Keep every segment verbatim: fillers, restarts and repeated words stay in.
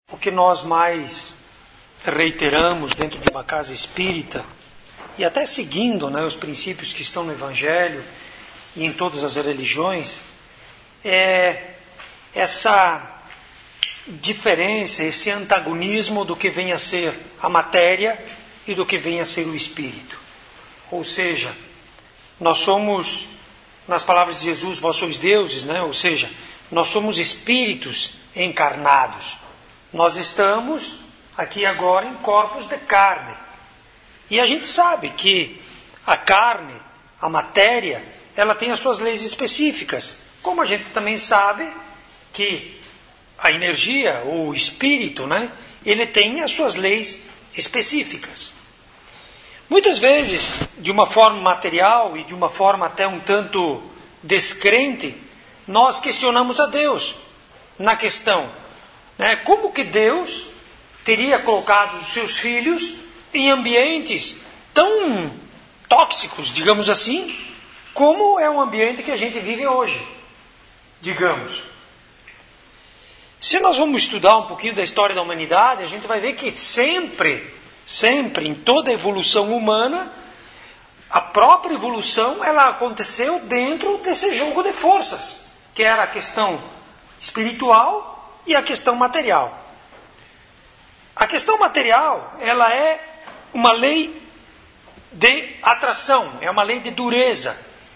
O que nós mais reiteramos dentro de uma casa espírita, e até seguindo, né, os princípios que estão no Evangelho e em todas as religiões, é essa diferença, esse antagonismo do que vem a ser a matéria e do que vem a ser o espírito. Ou seja, nós somos, nas palavras de Jesus, vós sois deuses, né? Ou seja, nós somos espíritos encarnados. Nós estamos aqui agora em corpos de carne. E a gente sabe que a carne, a matéria, ela tem as suas leis específicas. Como a gente também sabe que a energia, ou o espírito, né, ele tem as suas leis específicas. Muitas vezes, de uma forma material e de uma forma até um tanto descrente, nós questionamos a Deus na questão, né, como que Deus teria colocado os seus filhos em ambientes tão tóxicos, digamos assim, como é o ambiente que a gente vive hoje, digamos. Se nós vamos estudar um pouquinho da história da humanidade, a gente vai ver que sempre, sempre, em toda a evolução humana, a própria evolução, ela aconteceu dentro desse jogo de forças, que era a questão espiritual e a questão material. A questão material, ela é uma lei de atração, é uma lei de dureza.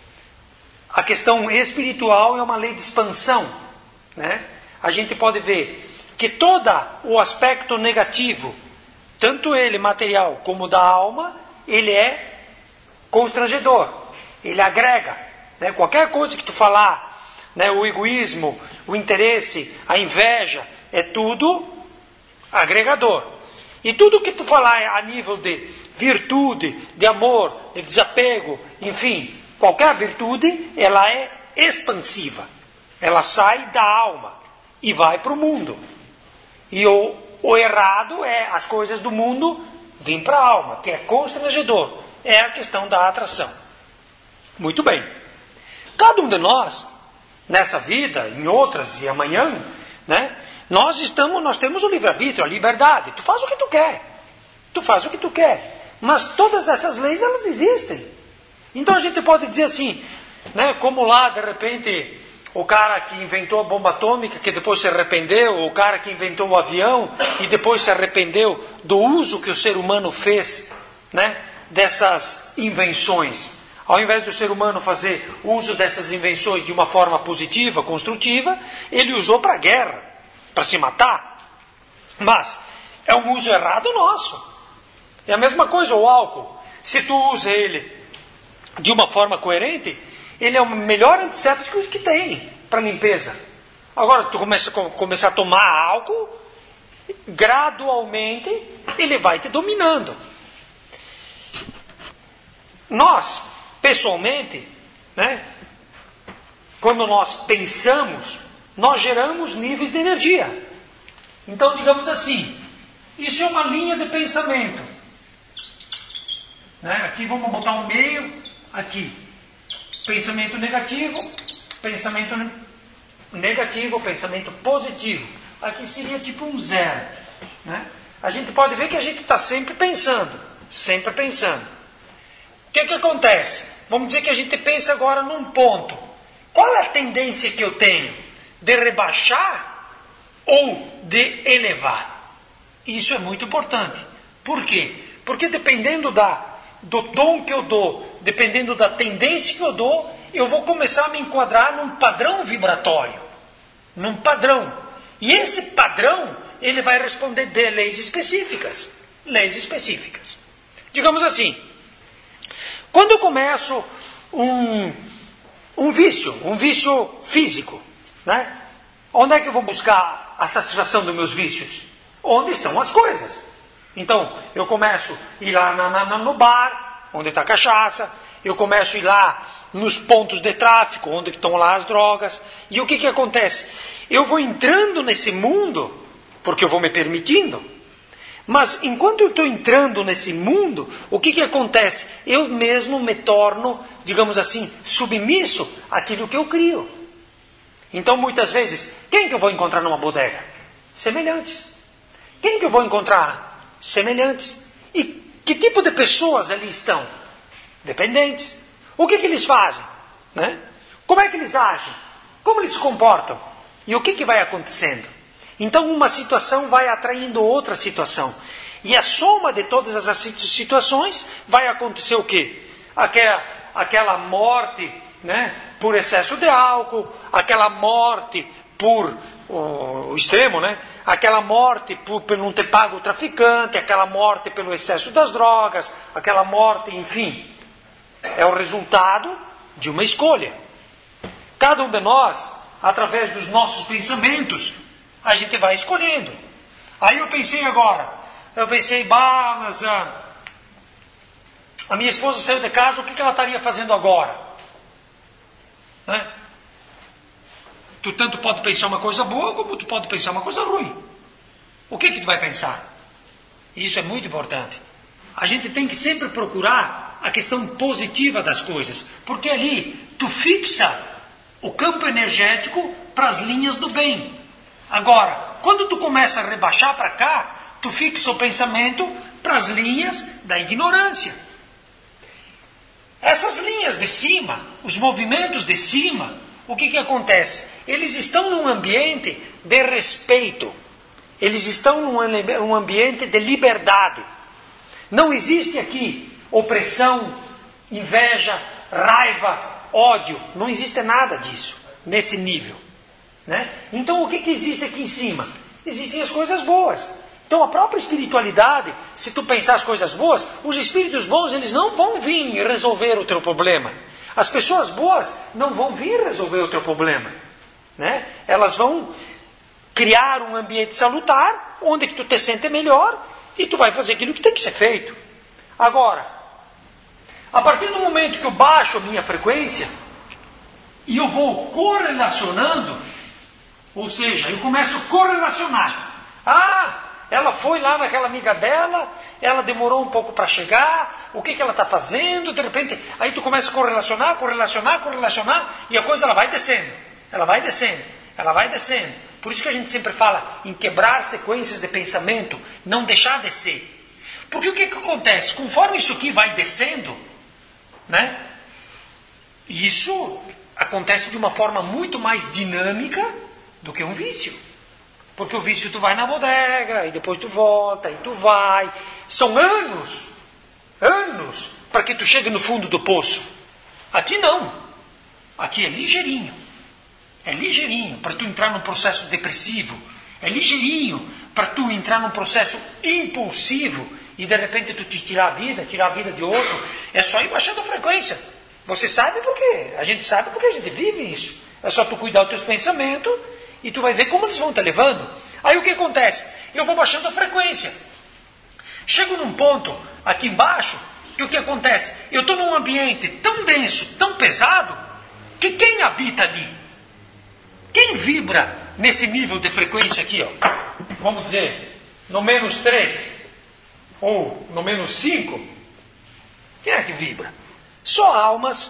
A questão espiritual é uma lei de expansão, né? A gente pode ver que todo o aspecto negativo, tanto ele material como da alma, ele é constrangedor, ele agrega, né? Qualquer coisa que tu falar, né, o egoísmo, o interesse, a inveja, é tudo agregador. E tudo que tu falar a nível de virtude, de amor, de desapego, enfim, qualquer virtude, ela é expansiva. Ela sai da alma e vai para o mundo. E o, o errado é as coisas do mundo vir para a alma, que é constrangedor. É a questão da atração. Muito bem. Cada um de nós, nessa vida, em outras e amanhã, né, nós estamos, nós temos o livre-arbítrio, a liberdade. Tu faz o que tu quer. Tu faz o que tu quer. Mas todas essas leis, elas existem. Então a gente pode dizer assim, né, como lá, de repente, o cara que inventou a bomba atômica, que depois se arrependeu, ou o cara que inventou o avião e depois se arrependeu do uso que o ser humano fez, né, dessas invenções. Ao invés do ser humano fazer uso dessas invenções de uma forma positiva, construtiva, ele usou para a guerra, para se matar. Mas é um uso errado nosso. É a mesma coisa o álcool. Se tu usa ele de uma forma coerente, ele é o melhor antisséptico que tem para limpeza. Agora, tu começa, começar a tomar álcool, gradualmente ele vai te dominando. Nós, pessoalmente, né, quando nós pensamos, nós geramos níveis de energia. Então, digamos assim, isso é uma linha de pensamento. Né? Aqui vamos botar um meio, aqui. Pensamento negativo, pensamento negativo, pensamento positivo. Aqui seria tipo um zero. Né? A gente pode ver que a gente está sempre pensando, sempre pensando. O que que acontece? Vamos dizer que a gente pensa agora num ponto. Qual é a tendência que eu tenho? De rebaixar ou de elevar? Isso é muito importante. Por quê? Porque dependendo da, do tom que eu dou, dependendo da tendência que eu dou, eu vou começar a me enquadrar num padrão vibratório. Num padrão. E esse padrão, ele vai responder de leis específicas. Leis específicas. Digamos assim, quando eu começo um, um vício, um vício físico, né? Onde é que eu vou buscar a satisfação dos meus vícios? Onde estão as coisas. Então, eu começo a ir lá na, na, no bar, onde está a cachaça, eu começo a ir lá nos pontos de tráfico, onde estão lá as drogas, e o que que acontece? Eu vou entrando nesse mundo, porque eu vou me permitindo, mas enquanto eu estou entrando nesse mundo, o que que acontece? Eu mesmo me torno, digamos assim, submisso àquilo que eu crio. Então, muitas vezes, quem que eu vou encontrar numa bodega? Semelhantes. Quem que eu vou encontrar? Semelhantes. E que tipo de pessoas ali estão? Dependentes. O que que eles fazem? Né? Como é que eles agem? Como eles se comportam? E o que que vai acontecendo? Então uma situação vai atraindo outra situação. E a soma de todas as situações vai acontecer o quê? Aquela, aquela morte, né, por excesso de álcool, aquela morte por o, o extremo, né? Aquela morte por, por não ter pago o traficante, aquela morte pelo excesso das drogas, aquela morte, enfim. É o resultado de uma escolha. Cada um de nós, através dos nossos pensamentos, a gente vai escolhendo. Aí eu pensei agora, eu pensei, bah, mas a, a minha esposa saiu de casa, o que, que ela estaria fazendo agora? Né? Tu tanto pode pensar uma coisa boa, como tu pode pensar uma coisa ruim. O que que tu vai pensar? Isso é muito importante. A gente tem que sempre procurar a questão positiva das coisas, porque ali tu fixa o campo energético para as linhas do bem. Agora, quando tu começa a rebaixar para cá, tu fixa o pensamento para as linhas da ignorância. Essas linhas de cima, os movimentos de cima, o que que acontece? Eles estão num ambiente de respeito. Eles estão num ambiente de liberdade. Não existe aqui opressão, inveja, raiva, ódio. Não existe nada disso, nesse nível. Né? Então o que que existe aqui em cima? Existem as coisas boas. Então a própria espiritualidade, se tu pensar as coisas boas, os espíritos bons, eles não vão vir resolver o teu problema. As pessoas boas não vão vir resolver o teu problema. Né? Elas vão criar um ambiente salutar, onde que tu te sente melhor, e tu vai fazer aquilo que tem que ser feito. Agora, a partir do momento que eu baixo a minha frequência, e eu vou correlacionando, ou seja, eu começo a correlacionar. Ah, ela foi lá naquela amiga dela, ela demorou um pouco para chegar, o que, que ela está fazendo, de repente, aí tu começa a correlacionar, correlacionar, correlacionar, e a coisa ela vai descendo, ela vai descendo, ela vai descendo. Por isso que a gente sempre fala em quebrar sequências de pensamento, não deixar descer. Porque o que, que acontece? Conforme isso aqui vai descendo, né? Isso acontece de uma forma muito mais dinâmica do que um vício. Porque o vício tu vai na bodega, e depois tu volta, e tu vai. São anos, anos, para que tu chegue no fundo do poço. Aqui não. Aqui é ligeirinho. É ligeirinho para tu entrar num processo depressivo. É ligeirinho para tu entrar num processo impulsivo e de repente tu te tirar a vida, tirar a vida de outro. É só ir baixando a frequência. Você sabe por quê? A gente sabe porque a gente vive isso. É só tu cuidar dos teus pensamentos e tu vai ver como eles vão te levando. Aí o que acontece? Eu vou baixando a frequência. Chego num ponto aqui embaixo que o que acontece? Eu estou num ambiente tão denso, tão pesado, que quem habita ali? Quem vibra nesse nível de frequência aqui, ó? Vamos dizer, no menos três ou no menos cinco? Quem é que vibra? Só almas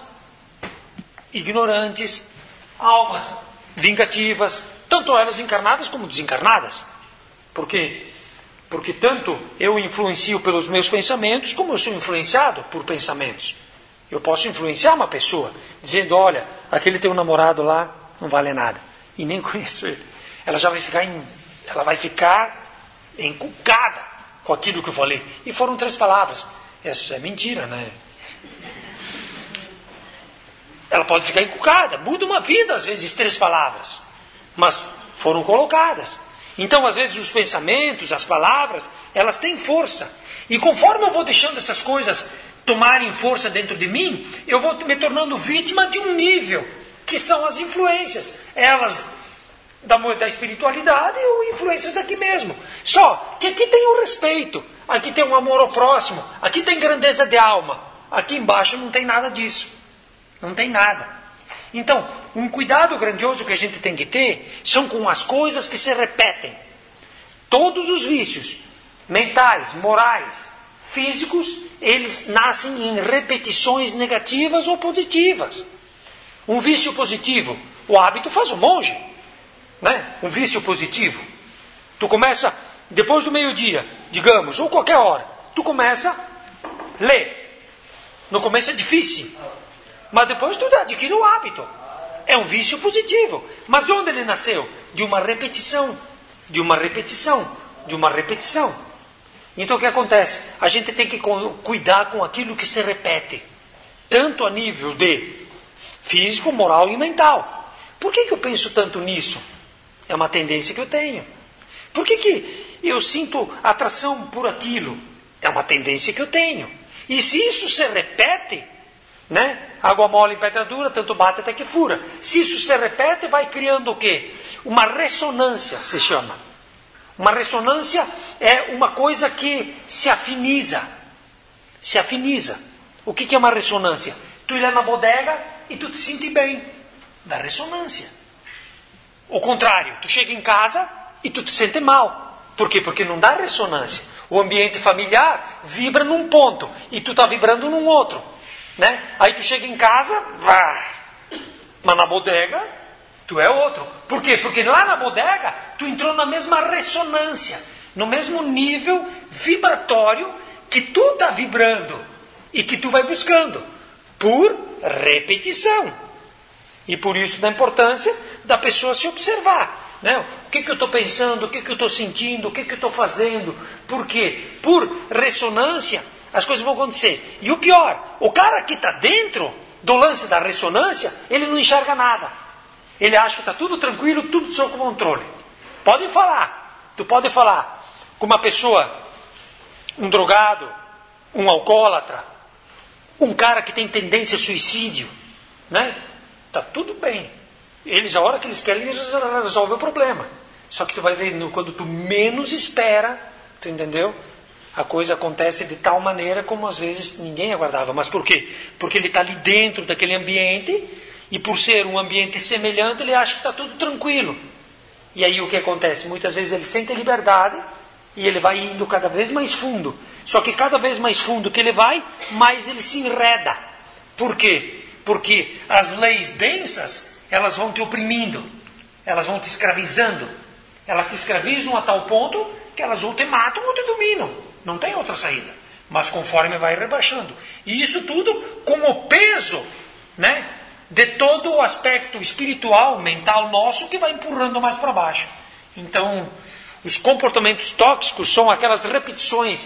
ignorantes, almas vingativas, tanto elas encarnadas como desencarnadas. Por quê? Porque tanto eu influencio pelos meus pensamentos, como eu sou influenciado por pensamentos. Eu posso influenciar uma pessoa, dizendo, olha, aquele teu namorado lá não vale nada. E nem conheço ele. Ela já vai ficar, em, ela vai ficar encucada com aquilo que eu falei. E foram três palavras. Isso é mentira, né? Ela pode ficar encucada. Muda uma vida, às vezes, três palavras. Mas foram colocadas. Então, às vezes, os pensamentos, as palavras, elas têm força. E conforme eu vou deixando essas coisas tomarem força dentro de mim, eu vou me tornando vítima de um nível, que são as influências. Elas da, da espiritualidade ou influências daqui mesmo. Só que aqui tem o respeito, aqui tem um amor ao próximo, aqui tem grandeza de alma. Aqui embaixo não tem nada disso. Não tem nada. Então, um cuidado grandioso que a gente tem que ter são com as coisas que se repetem. Todos os vícios mentais, morais, físicos, eles nascem em repetições negativas ou positivas. Um vício positivo, o hábito faz o monge. Né? Um vício positivo. Tu começa depois do meio-dia, digamos, ou qualquer hora, tu começa a ler. No começo é difícil, mas depois tu adquire o hábito. É um vício positivo. Mas de onde ele nasceu? De uma repetição, de uma repetição, de uma repetição. Então o que acontece? A gente tem que cuidar com aquilo que se repete, tanto a nível de físico, moral e mental. Por que que eu penso tanto nisso? É uma tendência que eu tenho. Por que que eu sinto atração por aquilo? É uma tendência que eu tenho. E se isso se repete, né? Água mole em pedra dura, tanto bate até que fura. Se isso se repete, vai criando o quê? Uma ressonância, se chama. Uma ressonância é uma coisa que se afiniza. Se afiniza. O que que é uma ressonância? Tu ir lá na bodega e tu te sente bem. Dá ressonância. O contrário, tu chega em casa e tu te sente mal. Por quê? Porque não dá ressonância. O ambiente familiar vibra num ponto e tu está vibrando num outro. Né? Aí tu chega em casa, vá, mas na bodega tu é outro. Por quê? Porque lá na bodega tu entrou na mesma ressonância, no mesmo nível vibratório que tu está vibrando e que tu vai buscando por repetição. E por isso da importância da pessoa se observar. Né? O que, que eu estou pensando, o que, que eu estou sentindo, o que, que eu estou fazendo. Por quê? Por ressonância as coisas vão acontecer. E o pior, o cara que está dentro do lance da ressonância, ele não enxerga nada. Ele acha que está tudo tranquilo, tudo sob controle. Pode falar. Tu pode falar com uma pessoa, um drogado, um alcoólatra, um cara que tem tendência ao suicídio. Né? Está tudo bem. Eles, a hora que eles querem, eles resolvem o problema. Só que tu vai ver, quando tu menos espera, tu entendeu? A coisa acontece de tal maneira como às vezes ninguém aguardava. Mas por quê? Porque ele está ali dentro daquele ambiente e por ser um ambiente semelhante, ele acha que está tudo tranquilo. E aí o que acontece? Muitas vezes ele sente liberdade e ele vai indo cada vez mais fundo. Só que cada vez mais fundo que ele vai, mais ele se enreda. Por quê? Porque as leis densas, elas vão te oprimindo. Elas vão te escravizando. Elas te escravizam a tal ponto que elas ou te matam ou te dominam. Não tem outra saída. Mas conforme vai rebaixando. E isso tudo com o peso, né, de todo o aspecto espiritual, mental nosso, que vai empurrando mais para baixo. Então, os comportamentos tóxicos são aquelas repetições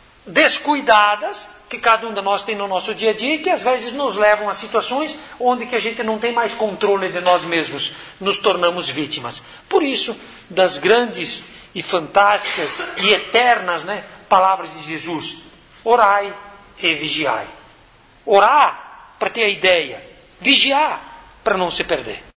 descuidadas que cada um de nós tem no nosso dia a dia e que às vezes nos levam a situações onde que a gente não tem mais controle de nós mesmos. Nos tornamos vítimas. Por isso, das grandes e fantásticas e eternas, né, palavras de Jesus: orai e vigiai. Orar para ter a ideia, vigiar para não se perder.